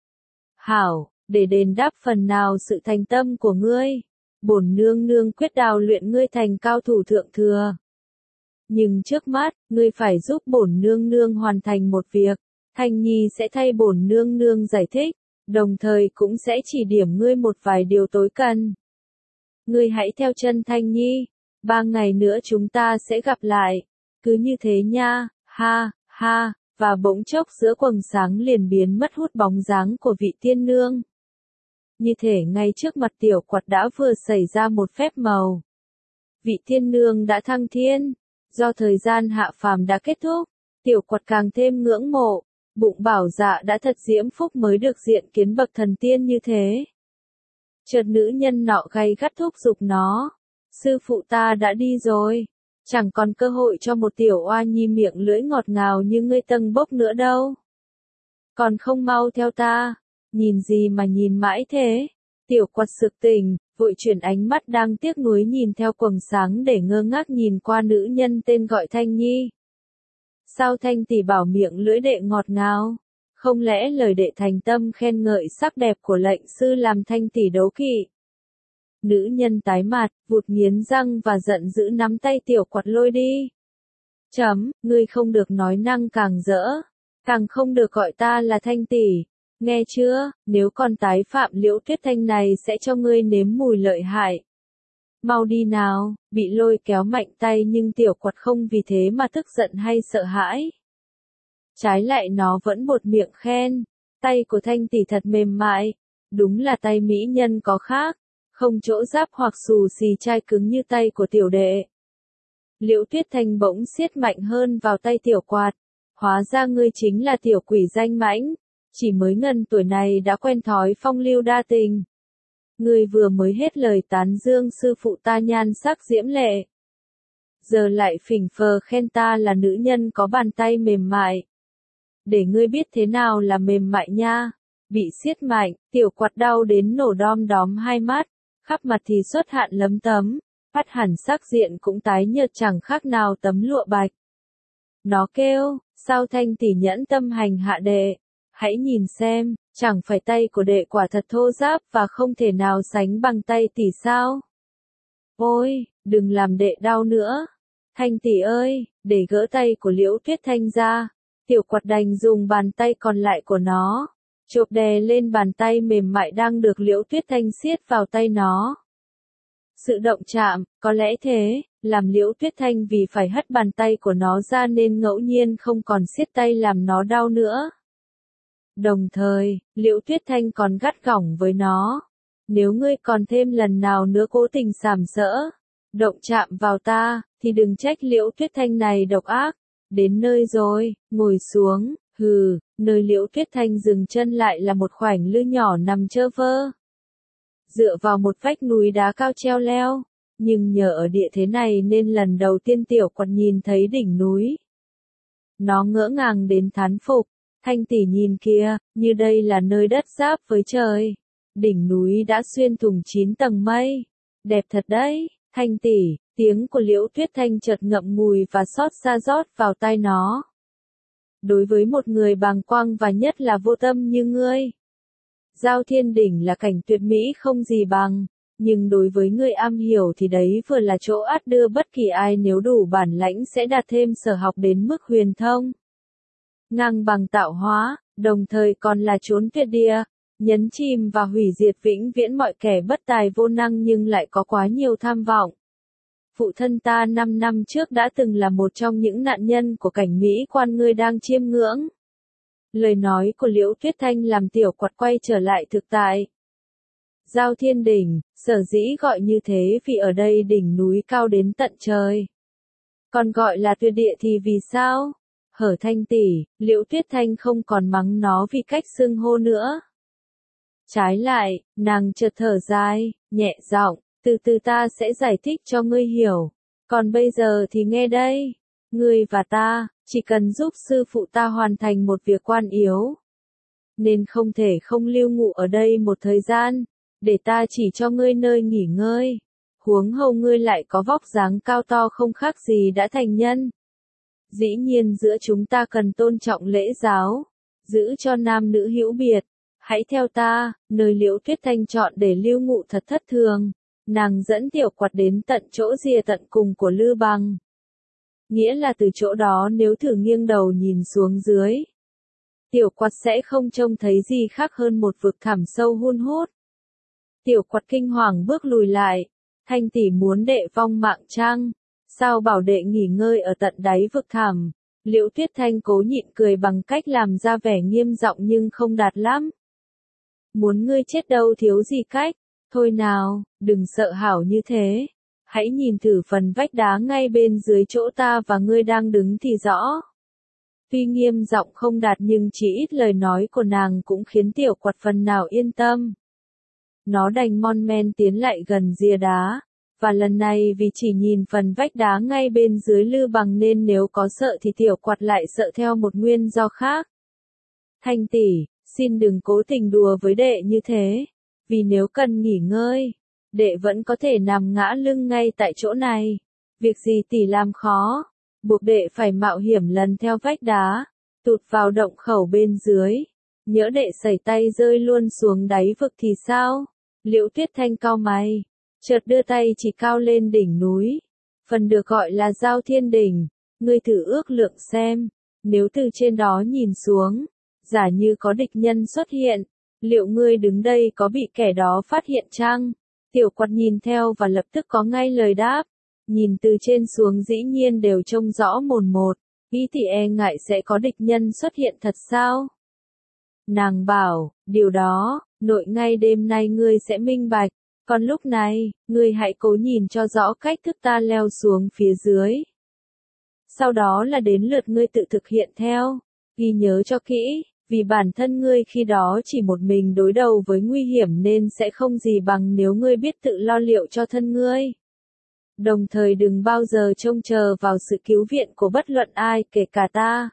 Hảo, để đền đáp phần nào sự thành tâm của ngươi, bổn nương nương quyết đào luyện ngươi thành cao thủ thượng thừa. Nhưng trước mắt, ngươi phải giúp bổn nương nương hoàn thành một việc, Thanh Nhi sẽ thay bổn nương nương giải thích, đồng thời cũng sẽ chỉ điểm ngươi một vài điều tối cần. Ngươi hãy theo chân Thanh Nhi, ba ngày nữa chúng ta sẽ gặp lại, cứ như thế nha, ha, ha, và bỗng chốc giữa quầng sáng liền biến mất hút bóng dáng của vị tiên nương. Như thể ngay trước mặt tiểu quạt đã vừa xảy ra một phép màu. Vị tiên nương đã thăng thiên, do thời gian hạ phàm đã kết thúc, tiểu quạt càng thêm ngưỡng mộ, bụng bảo dạ đã thật diễm phúc mới được diện kiến bậc thần tiên như thế. Chợt nữ nhân nọ gay gắt thúc giục nó, sư phụ ta đã đi rồi, chẳng còn cơ hội cho một tiểu oa nhi miệng lưỡi ngọt ngào như ngươi tâng bốc nữa đâu. Còn không mau theo ta, nhìn gì mà nhìn mãi thế, tiểu quạt sực tỉnh, vội chuyển ánh mắt đang tiếc nuối nhìn theo quầng sáng để ngơ ngác nhìn qua nữ nhân tên gọi Thanh Nhi. Sao Thanh tỷ bảo miệng lưỡi đệ ngọt ngào? Không lẽ lời đệ thành tâm khen ngợi sắc đẹp của lệnh sư làm Thanh tỷ đố kỵ? Nữ nhân tái mặt, vụt nghiến răng và giận dữ nắm tay tiểu quạt lôi đi. Chấm, ngươi không được nói năng càng rỡ, càng không được gọi ta là Thanh tỷ, nghe chưa, nếu còn tái phạm Liễu Tuyết Thanh này sẽ cho ngươi nếm mùi lợi hại. Mau đi nào, bị lôi kéo mạnh tay nhưng tiểu quạt không vì thế mà tức giận hay sợ hãi. Trái lại nó vẫn buột miệng khen, tay của Thanh tỷ thật mềm mại, đúng là tay mỹ nhân có khác, không chỗ giáp hoặc xù xì chai cứng như tay của tiểu đệ. Liễu Tuyết Thanh bỗng siết mạnh hơn vào tay tiểu quạt, hóa ra ngươi chính là tiểu quỷ danh mãnh, chỉ mới ngần tuổi này đã quen thói phong lưu đa tình. Ngươi vừa mới hết lời tán dương sư phụ ta nhan sắc diễm lệ, giờ lại phỉnh phờ khen ta là nữ nhân có bàn tay mềm mại. Để ngươi biết thế nào là mềm mại nha. Bị siết mạnh, tiểu quạt đau đến nổ đom đóm hai mắt, khắp mặt thì xuất hạn lấm tấm, phát hẳn sắc diện cũng tái nhợt chẳng khác nào tấm lụa bạch. Nó kêu, sao Thanh tỷ nhẫn tâm hành hạ đệ, hãy nhìn xem, chẳng phải tay của đệ quả thật thô ráp và không thể nào sánh bằng tay tỷ sao? Ôi, đừng làm đệ đau nữa. Thanh tỷ ơi, để gỡ tay của Liễu Tuyết Thanh ra, tiểu quạt đành dùng bàn tay còn lại của nó, chộp đè lên bàn tay mềm mại đang được Liễu Tuyết Thanh siết vào tay nó. Sự động chạm, có lẽ thế, làm Liễu Tuyết Thanh vì phải hất bàn tay của nó ra nên ngẫu nhiên không còn siết tay làm nó đau nữa. Đồng thời, Liễu Tuyết Thanh còn gắt gỏng với nó. Nếu ngươi còn thêm lần nào nữa cố tình sàm sỡ, động chạm vào ta, thì đừng trách Liễu Tuyết Thanh này độc ác. Đến nơi rồi, ngồi xuống, hừ, nơi Liễu Tuyết Thanh dừng chân lại là một khoảnh lư nhỏ nằm trơ vơ. Dựa vào một vách núi đá cao treo leo, nhưng nhờ ở địa thế này nên lần đầu tiên tiểu quạt nhìn thấy đỉnh núi. Nó ngỡ ngàng đến thán phục, Thanh tỷ nhìn kia, như đây là nơi đất giáp với trời. Đỉnh núi đã xuyên thủng chín tầng mây. Đẹp thật đấy, Thanh tỷ, tiếng của Liễu Tuyết Thanh chợt ngậm ngùi và xót xa rót vào tai nó. Đối với một người bàng quang và nhất là vô tâm như ngươi, Giao Thiên Đỉnh là cảnh tuyệt mỹ không gì bằng, nhưng đối với người am hiểu thì đấy vừa là chỗ ắt đưa bất kỳ ai nếu đủ bản lãnh sẽ đạt thêm sở học đến mức huyền thông. Ngang bằng tạo hóa, đồng thời còn là chốn tuyệt địa, nhấn chìm và hủy diệt vĩnh viễn mọi kẻ bất tài vô năng nhưng lại có quá nhiều tham vọng. Phụ thân ta năm năm trước đã từng là một trong những nạn nhân của cảnh mỹ quan ngươi đang chiêm ngưỡng. Lời nói của Liễu Tuyết Thanh làm tiểu quạt quay trở lại thực tại. Giao Thiên Đỉnh, sở dĩ gọi như thế vì ở đây đỉnh núi cao đến tận trời. Còn gọi là tuyệt địa thì vì sao? Hở Thanh tỷ, Liễu Tuyết Thanh không còn mắng nó vì cách xưng hô nữa. Trái lại, nàng chợt thở dài, nhẹ giọng, từ từ ta sẽ giải thích cho ngươi hiểu. Còn bây giờ thì nghe đây, ngươi và ta, chỉ cần giúp sư phụ ta hoàn thành một việc quan yếu. nên không thể không lưu ngụ ở đây một thời gian, để ta chỉ cho ngươi nơi nghỉ ngơi. Huống hồ ngươi lại có vóc dáng cao to không khác gì đã thành nhân. Dĩ nhiên giữa chúng ta cần tôn trọng lễ giáo, giữ cho nam nữ hữu biệt. Hãy theo ta, nơi Liễu Tuyết Thanh chọn để lưu ngụ thật thất thường. Nàng dẫn Tiểu Quạt đến tận chỗ rìa tận cùng của Lư Bằng. Nghĩa là từ chỗ đó nếu thử nghiêng đầu nhìn xuống dưới, Tiểu Quạt sẽ không trông thấy gì khác hơn một vực thẳm sâu hun hút. Tiểu Quạt kinh hoàng bước lùi lại. Thanh tỷ muốn đệ vong mạng chăng? Sao bảo đệ nghỉ ngơi ở tận đáy vực thẳm? Liễu Tuyết Thanh cố nhịn cười bằng cách làm ra vẻ nghiêm giọng nhưng không đạt lắm. Muốn ngươi chết đâu thiếu gì cách. Thôi nào, đừng sợ hảo như thế. Hãy nhìn thử phần vách đá ngay bên dưới chỗ ta và ngươi đang đứng thì rõ. Tuy nghiêm giọng không đạt nhưng chỉ ít lời nói của nàng cũng khiến Tiểu Quạt phần nào yên tâm. Nó đành mon men tiến lại gần rìa đá, và lần này vì chỉ nhìn phần vách đá ngay bên dưới Lư Bằng nên nếu có sợ thì Tiểu Quạt lại sợ theo một nguyên do khác. Thanh tỷ, xin đừng cố tình đùa với đệ như thế, vì nếu cần nghỉ ngơi, đệ vẫn có thể nằm ngã lưng ngay tại chỗ này. Việc gì tỷ làm khó, buộc đệ phải mạo hiểm lần theo vách đá, tụt vào động khẩu bên dưới. Nhỡ đệ sẩy tay rơi luôn xuống đáy vực thì sao? Liễu Tuyết Thanh cau mày, chợt đưa tay chỉ cao lên đỉnh núi, phần được gọi là Giao Thiên Đỉnh. Ngươi thử ước lượng xem, nếu từ trên đó nhìn xuống, giả như có địch nhân xuất hiện, liệu ngươi đứng đây có bị kẻ đó phát hiện chăng? Tiểu Quạt nhìn theo và lập tức có ngay lời đáp. Nhìn từ trên xuống dĩ nhiên đều trông rõ mồn một, nghĩ thì e ngại sẽ có địch nhân xuất hiện thật sao? Nàng bảo, điều đó, nội ngay đêm nay ngươi sẽ minh bạch, còn lúc này, ngươi hãy cố nhìn cho rõ cách thức ta leo xuống phía dưới. Sau đó là đến lượt ngươi tự thực hiện theo, ghi nhớ cho kỹ, vì bản thân ngươi khi đó chỉ một mình đối đầu với nguy hiểm nên sẽ không gì bằng nếu ngươi biết tự lo liệu cho thân ngươi. Đồng thời đừng bao giờ trông chờ vào sự cứu viện của bất luận ai kể cả ta.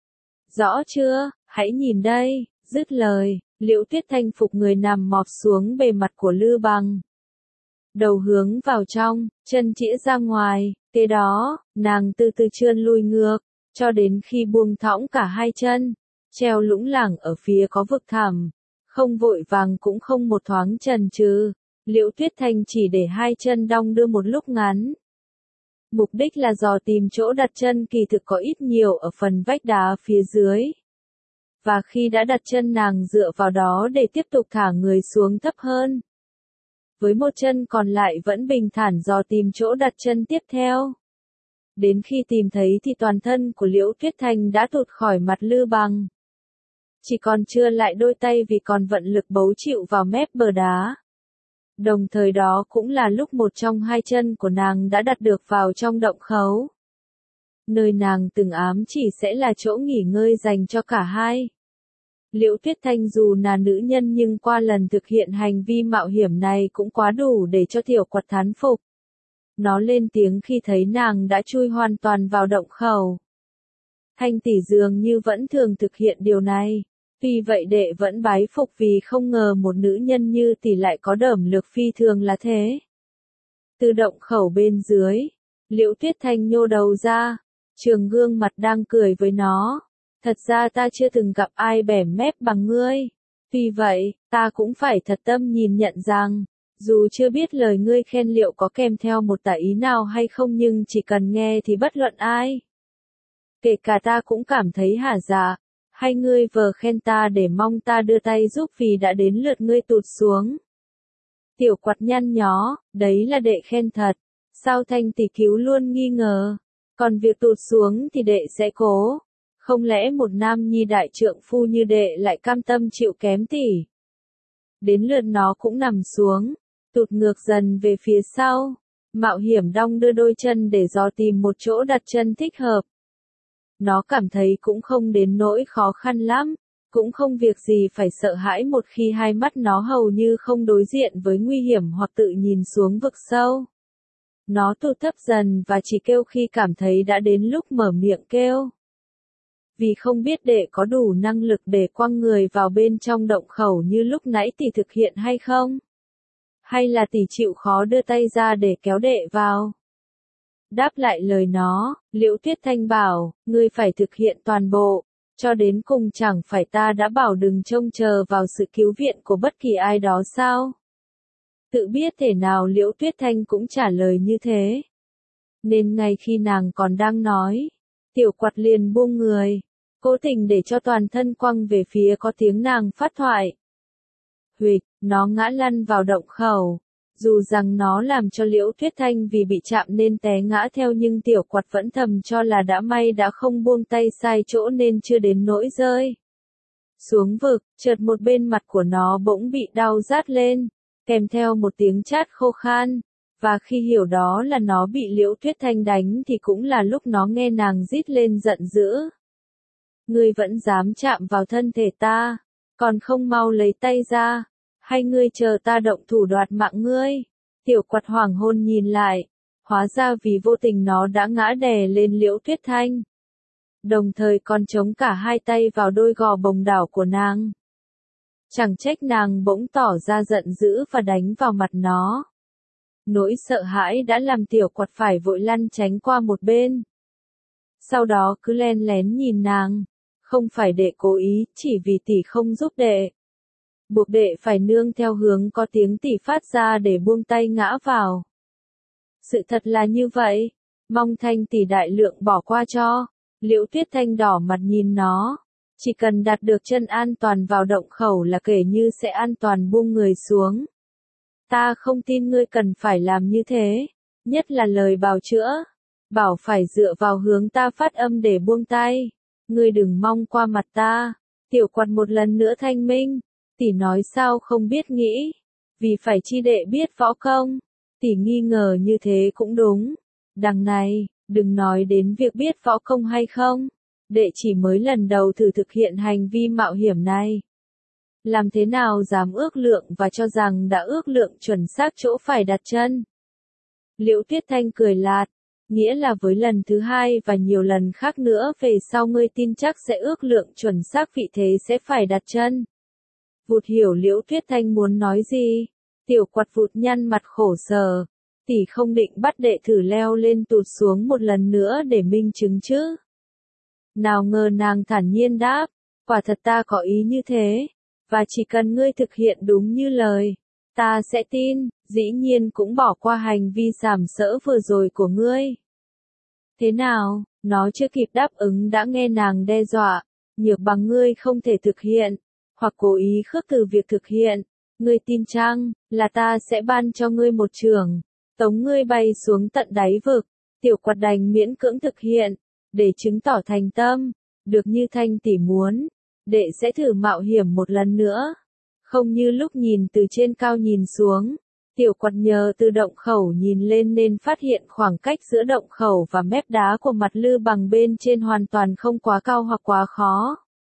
Rõ chưa, hãy nhìn đây. Dứt lời, Liễu Tuyết Thanh phục người nằm mọp xuống bề mặt của Lư Bằng. Đầu hướng vào trong, chân chĩa ra ngoài, kế đó, nàng từ từ trườn lùi ngược, cho đến khi buông thõng cả hai chân, treo lủng lẳng ở phía có vực thẳm, không vội vàng cũng không một thoáng chần chừ. Liễu Tuyết Thanh chỉ để hai chân đong đưa một lúc ngắn. Mục đích là dò tìm chỗ đặt chân kỳ thực có ít nhiều ở phần vách đá phía dưới. Và khi đã đặt chân nàng dựa vào đó để tiếp tục thả người xuống thấp hơn. Với một chân còn lại vẫn bình thản dò tìm chỗ đặt chân tiếp theo. Đến khi tìm thấy thì toàn thân của Liễu Tuyết Thanh đã tụt khỏi mặt Lư Bằng. Chỉ còn chưa lại đôi tay vì còn vận lực bấu chịu vào mép bờ đá. Đồng thời đó cũng là lúc một trong hai chân của nàng đã đặt được vào trong động khấu. Nơi nàng từng ám chỉ sẽ là chỗ nghỉ ngơi dành cho cả hai. Liễu Tuyết Thanh dù là nữ nhân nhưng qua lần thực hiện hành vi mạo hiểm này cũng quá đủ để cho Tiểu Quạt thán phục. Nó lên tiếng khi thấy nàng đã chui hoàn toàn vào động khẩu. Thanh tỷ dường như vẫn thường thực hiện điều này. Tuy vậy đệ vẫn bái phục vì không ngờ một nữ nhân như tỷ lại có đởm lực phi thường là thế. Từ động khẩu bên dưới, Liễu Tuyết Thanh nhô đầu ra, trường gương mặt đang cười với nó. Thật ra ta chưa từng gặp ai bẻ mép bằng ngươi. Vì vậy, ta cũng phải thật tâm nhìn nhận rằng, dù chưa biết lời ngươi khen liệu có kèm theo một tả ý nào hay không nhưng chỉ cần nghe thì bất luận ai. Kể cả ta cũng cảm thấy hả dạ. Hay ngươi vờ khen ta để mong ta đưa tay giúp vì đã đến lượt ngươi tụt xuống. Tiểu Quạt nhăn nhó, đấy là đệ khen thật. Sao Thanh tỷ cứu luôn nghi ngờ. Còn việc tụt xuống thì đệ sẽ cố. Không lẽ một nam nhi đại trượng phu như đệ lại cam tâm chịu kém tỷ. Đến lượt nó cũng nằm xuống, tụt ngược dần về phía sau. Mạo hiểm đong đưa đôi chân để dò tìm một chỗ đặt chân thích hợp. Nó cảm thấy cũng không đến nỗi khó khăn lắm, cũng không việc gì phải sợ hãi một khi hai mắt nó hầu như không đối diện với nguy hiểm hoặc tự nhìn xuống vực sâu. Nó tụt thấp dần và chỉ kêu khi cảm thấy đã đến lúc mở miệng kêu. Vì không biết đệ có đủ năng lực để quăng người vào bên trong động khẩu như lúc nãy tỷ thực hiện hay không? Hay là tỷ chịu khó đưa tay ra để kéo đệ vào? Đáp lại lời nó, Liễu Tuyết Thanh bảo, ngươi phải thực hiện toàn bộ, cho đến cùng chẳng phải ta đã bảo đừng trông chờ vào sự cứu viện của bất kỳ ai đó sao? Tự biết thể nào Liễu Tuyết Thanh cũng trả lời như thế. Nên ngay khi nàng còn đang nói, Tiểu Quạt liền buông người, cố tình để cho toàn thân quăng về phía có tiếng nàng phát thoại. Huỵch, nó ngã lăn vào động khẩu. Dù rằng nó làm cho Liễu Tuyết Thanh vì bị chạm nên té ngã theo nhưng Tiểu Quạt vẫn thầm cho là đã may đã không buông tay sai chỗ nên chưa đến nỗi rơi xuống vực, chợt một bên mặt của nó bỗng bị đau rát lên, kèm theo một tiếng chát khô khan, và khi hiểu đó là nó bị Liễu Tuyết Thanh đánh thì cũng là lúc nó nghe nàng rít lên giận dữ. Ngươi vẫn dám chạm vào thân thể ta, còn không mau lấy tay ra, hay ngươi chờ ta động thủ đoạt mạng ngươi? Tiểu Quạt hoảng hôn nhìn lại, hóa ra vì vô tình nó đã ngã đè lên Liễu Tuyết Thanh. Đồng thời còn chống cả hai tay vào đôi gò bồng đảo của nàng. Chẳng trách nàng bỗng tỏ ra giận dữ và đánh vào mặt nó. Nỗi sợ hãi đã làm Tiểu Quạt phải vội lăn tránh qua một bên. Sau đó cứ len lén nhìn nàng, không phải đệ cố ý, chỉ vì tỷ không giúp đệ. Buộc đệ phải nương theo hướng có tiếng tỷ phát ra để buông tay ngã vào. Sự thật là như vậy, mong Thanh tỷ đại lượng bỏ qua cho. Liễu Tuyết Thanh đỏ mặt nhìn nó, chỉ cần đặt được chân an toàn vào động khẩu là kể như sẽ an toàn buông người xuống. Ta không tin ngươi cần phải làm như thế, nhất là lời bào chữa, bảo phải dựa vào hướng ta phát âm để buông tay. Ngươi đừng mong qua mặt ta. Tiểu Quạt một lần nữa thanh minh. Tỷ nói sao không biết nghĩ, vì phải chi đệ biết võ công. Tỷ nghi ngờ như thế cũng đúng. Đằng này, đừng nói đến việc biết võ công hay không. Đệ chỉ mới lần đầu thử thực hiện hành vi mạo hiểm này. Làm thế nào dám ước lượng và cho rằng đã ước lượng chuẩn xác chỗ phải đặt chân. Liễu Tuyết Thanh cười lạt, nghĩa là với lần thứ hai và nhiều lần khác nữa về sau ngươi tin chắc sẽ ước lượng chuẩn xác vị thế sẽ phải đặt chân. Vụt hiểu Liễu Tuyết Thanh muốn nói gì, Tiểu Quạt vụt nhăn mặt khổ sở, tỷ không định bắt đệ thử leo lên tụt xuống một lần nữa để minh chứng chứ. Nào ngờ nàng thản nhiên đáp, quả thật ta có ý như thế, và chỉ cần ngươi thực hiện đúng như lời, ta sẽ tin, dĩ nhiên cũng bỏ qua hành vi sàm sỡ vừa rồi của ngươi. Thế nào, nó chưa kịp đáp ứng đã nghe nàng đe dọa, nhược bằng ngươi không thể thực hiện, hoặc cố ý khước từ việc thực hiện, ngươi tin chăng, là ta sẽ ban cho ngươi một trường, tống ngươi bay xuống tận đáy vực. Tiểu Quạt đành miễn cưỡng thực hiện, để chứng tỏ thành tâm, được như Thanh tỷ muốn, đệ sẽ thử mạo hiểm một lần nữa. Không như lúc nhìn từ trên cao nhìn xuống, Tiểu Quạt nhờ từ động khẩu nhìn lên nên phát hiện khoảng cách giữa động khẩu và mép đá của mặt lư bằng bên trên hoàn toàn không quá cao hoặc quá khó.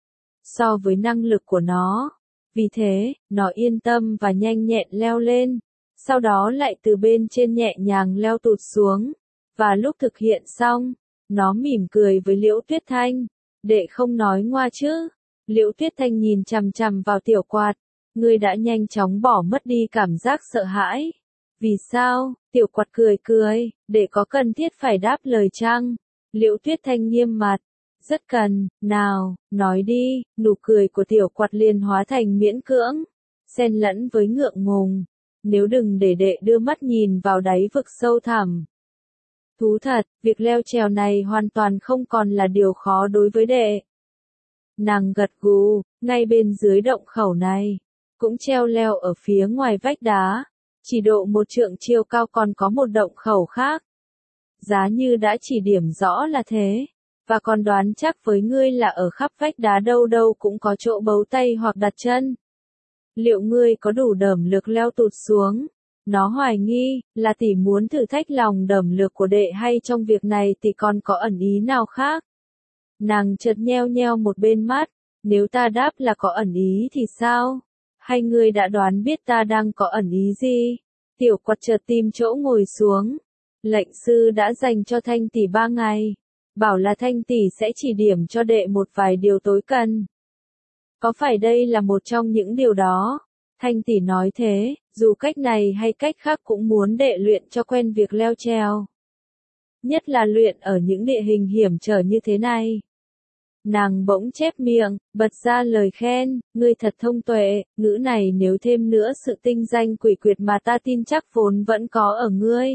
So với năng lực của nó. Vì thế, nó yên tâm và nhanh nhẹn leo lên, sau đó lại từ bên trên nhẹ nhàng leo tụt xuống. Và lúc thực hiện xong, nó mỉm cười với Liễu Tuyết Thanh, đệ không nói ngoa chứ. Liễu Tuyết Thanh nhìn chằm chằm vào Tiểu Quạt, ngươi đã nhanh chóng bỏ mất đi cảm giác sợ hãi. Vì sao? Tiểu Quạt cười cười, đệ có cần thiết phải đáp lời chăng? Liễu Tuyết Thanh nghiêm mặt, rất cần, nào, nói đi. Nụ cười của Tiểu Quạt liền hóa thành miễn cưỡng, xen lẫn với ngượng ngùng. Nếu đừng để đệ đưa mắt nhìn vào đáy vực sâu thẳm. Thú thật, việc leo trèo này hoàn toàn không còn là điều khó đối với đệ. Nàng gật gù, ngay bên dưới động khẩu này, cũng treo leo ở phía ngoài vách đá, chỉ độ một trượng chiều cao còn có một động khẩu khác. Giá như đã chỉ điểm rõ là thế, và còn đoán chắc với ngươi là ở khắp vách đá đâu đâu cũng có chỗ bấu tay hoặc đặt chân. Liệu ngươi có đủ đẩm lực leo tụt xuống? Nó hoài nghi, là tỷ muốn thử thách lòng đẩm lực của đệ hay trong việc này tỷ còn có ẩn ý nào khác? Nàng chợt nheo nheo một bên mắt, nếu ta đáp là có ẩn ý thì sao? Hay ngươi đã đoán biết ta đang có ẩn ý gì? Tiểu Quạt chợt tìm chỗ ngồi xuống. Lệnh sư đã dành cho Thanh tỷ ba ngày. bảo là Thanh tỷ sẽ chỉ điểm cho đệ một vài điều tối cần. Có phải đây là một trong những điều đó? Thanh tỷ nói thế, dù cách này hay cách khác cũng muốn đệ luyện cho quen việc leo trèo. Nhất là luyện ở những địa hình hiểm trở như thế này. Nàng bỗng chép miệng, bật ra lời khen, ngươi thật thông tuệ, ngữ này nếu thêm nữa sự tinh danh quỷ quyệt mà ta tin chắc vốn vẫn có ở ngươi.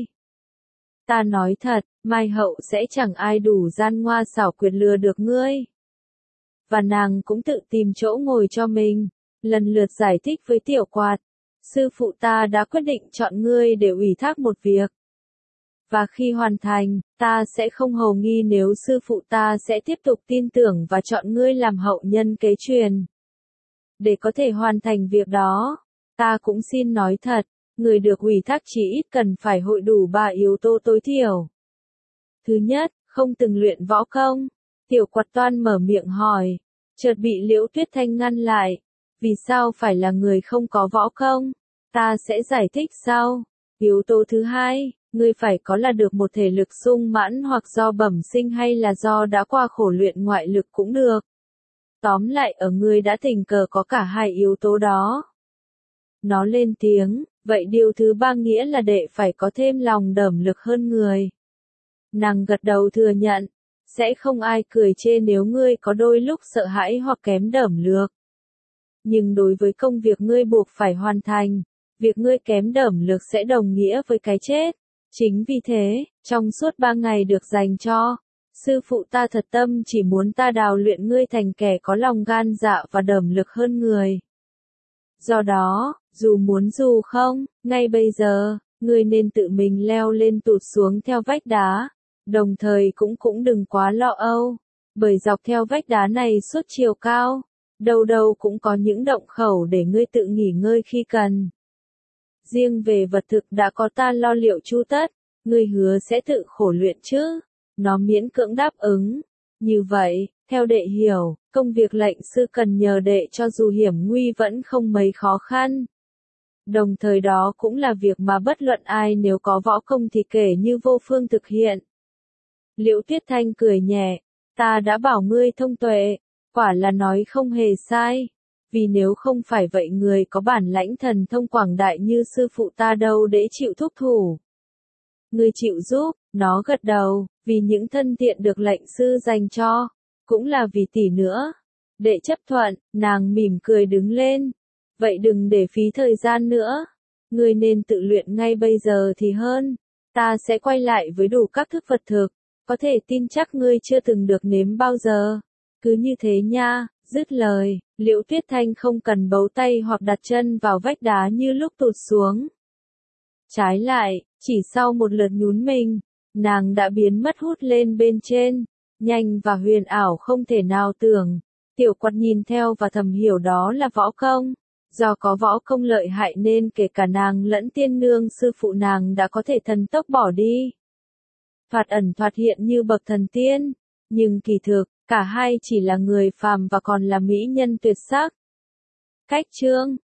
Ta nói thật, mai hậu sẽ chẳng ai đủ gian ngoa xảo quyệt lừa được ngươi. Và nàng cũng tự tìm chỗ ngồi cho mình, lần lượt giải thích với Tiểu Quạt. Sư phụ ta đã quyết định chọn ngươi để ủy thác một việc. Và khi hoàn thành, ta sẽ không hồ nghi nếu sư phụ ta sẽ tiếp tục tin tưởng và chọn ngươi làm hậu nhân kế truyền. Để có thể hoàn thành việc đó, ta cũng xin nói thật, người được ủy thác chỉ ít cần phải hội đủ ba yếu tố tối thiểu. Thứ nhất, không từng luyện võ công. Tiểu Quạt toan mở miệng hỏi, chợt bị Liễu Tuyết Thanh ngăn lại. Vì sao phải là người không có võ công? Ta sẽ giải thích sau. Yếu tố thứ hai, ngươi phải có là được một thể lực sung mãn hoặc do bẩm sinh hay là do đã qua khổ luyện ngoại lực cũng được. Tóm lại ở ngươi đã tình cờ có cả hai yếu tố đó. Nó lên tiếng, vậy điều thứ ba nghĩa là đệ phải có thêm lòng đởm lực hơn người. Nàng gật đầu thừa nhận, sẽ không ai cười chê nếu ngươi có đôi lúc sợ hãi hoặc kém đởm lược. Nhưng đối với công việc ngươi buộc phải hoàn thành, việc ngươi kém đởm lược sẽ đồng nghĩa với cái chết. Chính vì thế, trong suốt ba ngày được dành cho, sư phụ ta thật tâm chỉ muốn ta đào luyện ngươi thành kẻ có lòng gan dạ và đởm lực hơn người. Do đó, dù muốn dù không, ngay bây giờ, ngươi nên tự mình leo lên tụt xuống theo vách đá, đồng thời cũng cũng đừng quá lo âu, bởi dọc theo vách đá này suốt chiều cao, đâu đâu cũng có những động khẩu để ngươi tự nghỉ ngơi khi cần. Riêng về vật thực đã có ta lo liệu chu tất, ngươi hứa sẽ tự khổ luyện chứ? Nó miễn cưỡng đáp ứng. Như vậy, theo đệ hiểu, công việc lệnh sư cần nhờ đệ cho dù hiểm nguy vẫn không mấy khó khăn. Đồng thời đó cũng là việc mà bất luận ai nếu có võ công thì kể như vô phương thực hiện. Liễu Tuyết Thanh cười nhẹ, ta đã bảo ngươi thông tuệ, quả là nói không hề sai. Vì nếu không phải vậy người có bản lãnh thần thông quảng đại như sư phụ ta đâu để chịu thúc thủ. Ngươi chịu giúp, nó gật đầu, vì những thân thiện được lệnh sư dành cho, cũng là vì tỷ nữa. Đệ chấp thuận, nàng mỉm cười đứng lên. Vậy đừng để phí thời gian nữa. Ngươi nên tự luyện ngay bây giờ thì hơn. Ta sẽ quay lại với đủ các thức vật thực, có thể tin chắc ngươi chưa từng được nếm bao giờ. Cứ như thế nha. Dứt lời, Liễu Tuyết Thanh không cần bấu tay hoặc đặt chân vào vách đá như lúc tụt xuống. Trái lại, chỉ sau một lượt nhún mình, nàng đã biến mất hút lên bên trên, nhanh và huyền ảo không thể nào tưởng. Tiểu Quạt nhìn theo và thầm hiểu đó là võ công. Do có võ công lợi hại nên kể cả nàng lẫn tiên nương sư phụ nàng đã có thể thần tốc bỏ đi. Thoạt ẩn thoạt hiện như bậc thần tiên, nhưng kỳ thực, cả hai chỉ là người phàm và còn là mỹ nhân tuyệt sắc. Cách chương